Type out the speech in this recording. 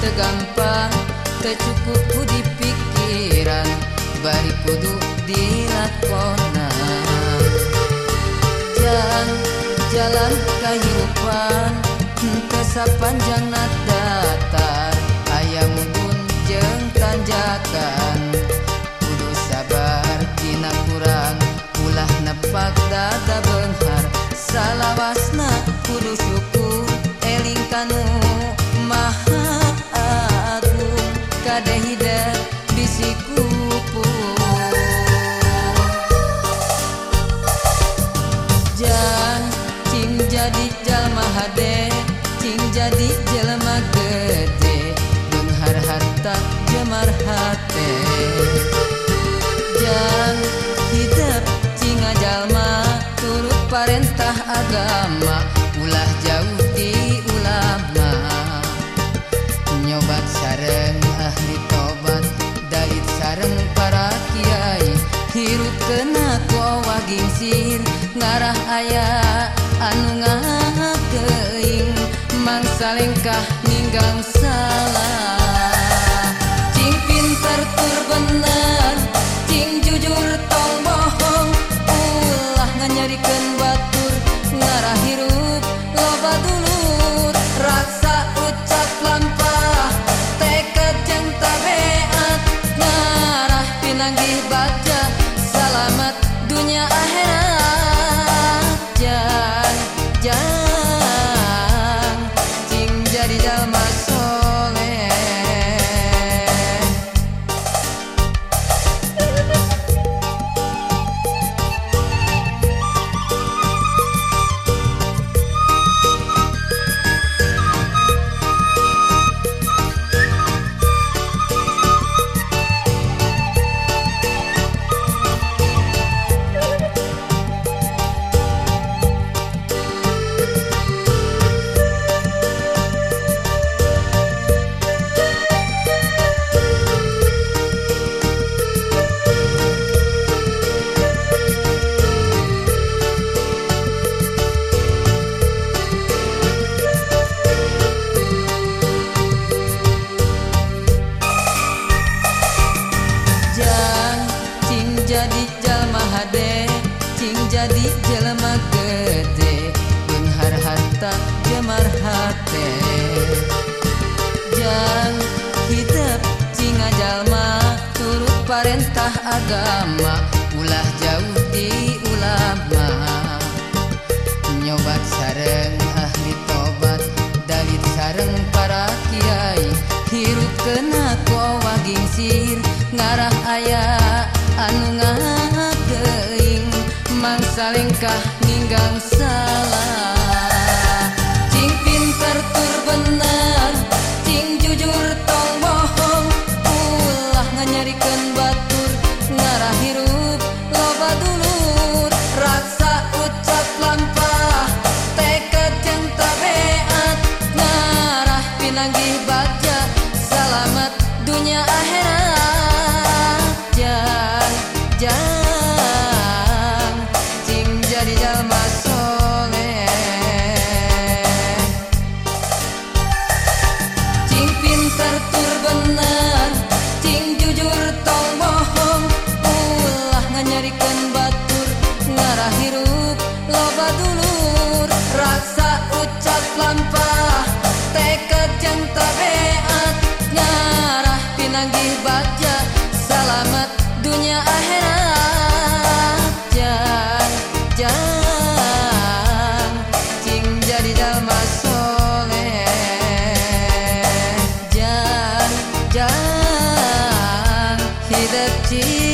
gampang tercukup di pikiran bari kudu dilakonan. Jalan kehidupan teu sapanjang datar, aya mudun jeung tanjakan. Kudu sabar dina kurang, ulah nepak dada beunghar. Salawasna kudu syukur eling kanu Maha Agung, kadehida bisi kupu. Cing jadi jalma hade, cing jadi jalma gede, beunghar harta jemar hate. Jang hidup cing jalma turut parentah agama, ulah jauh di ulama. Nyobat sareng ahli tobat, dait sareng para kiai, hirup kena kowa gingsir, ngarah aya anu ngakeing, mangsa lengkah ninggang salah. Cing pinter tur bener, cing jujur tong bohong, ulah nganyarikeun batur, ngarah hirup loba dulur. Raksa ucap lampah, tekad jeung tabeat, ngarah pinanggih baca, salamet dunia akhirat. Jang cing jadi jalma soleh. Jadi jalma hade, cing jadi jalma gede, beunghar harta jemar hate. Jang hidup cing jalma turut parentah agama, ulah jauh di ulama. Nyobat sareng ahli tobat, dalit sareng para kiai, hirup kena kowa gingsir, ngarah aya anu ngakeing, mangsa lengkah ninggang salah. Cing pinter tur bener, cing jujur tong bohong, ulah nganyarikeun batur, ngarah hirup loba dulur. Raksa ucap lampah, tekad jeung tabeat, ngarah pinanggih baja, salamet dunia akhirat. Jang cing jadi jalma soleh. Cing pinter tur bener, cing jujur tong bohong, ulah nganyarikeun batur, ngarah hirup loba dulur. Raksa ucap lampah, tekad jeung tabeat, ngarah pinanggih baja, salamet dunia akhirat. Jang cing jadi jalma soleh. Jang hidup cing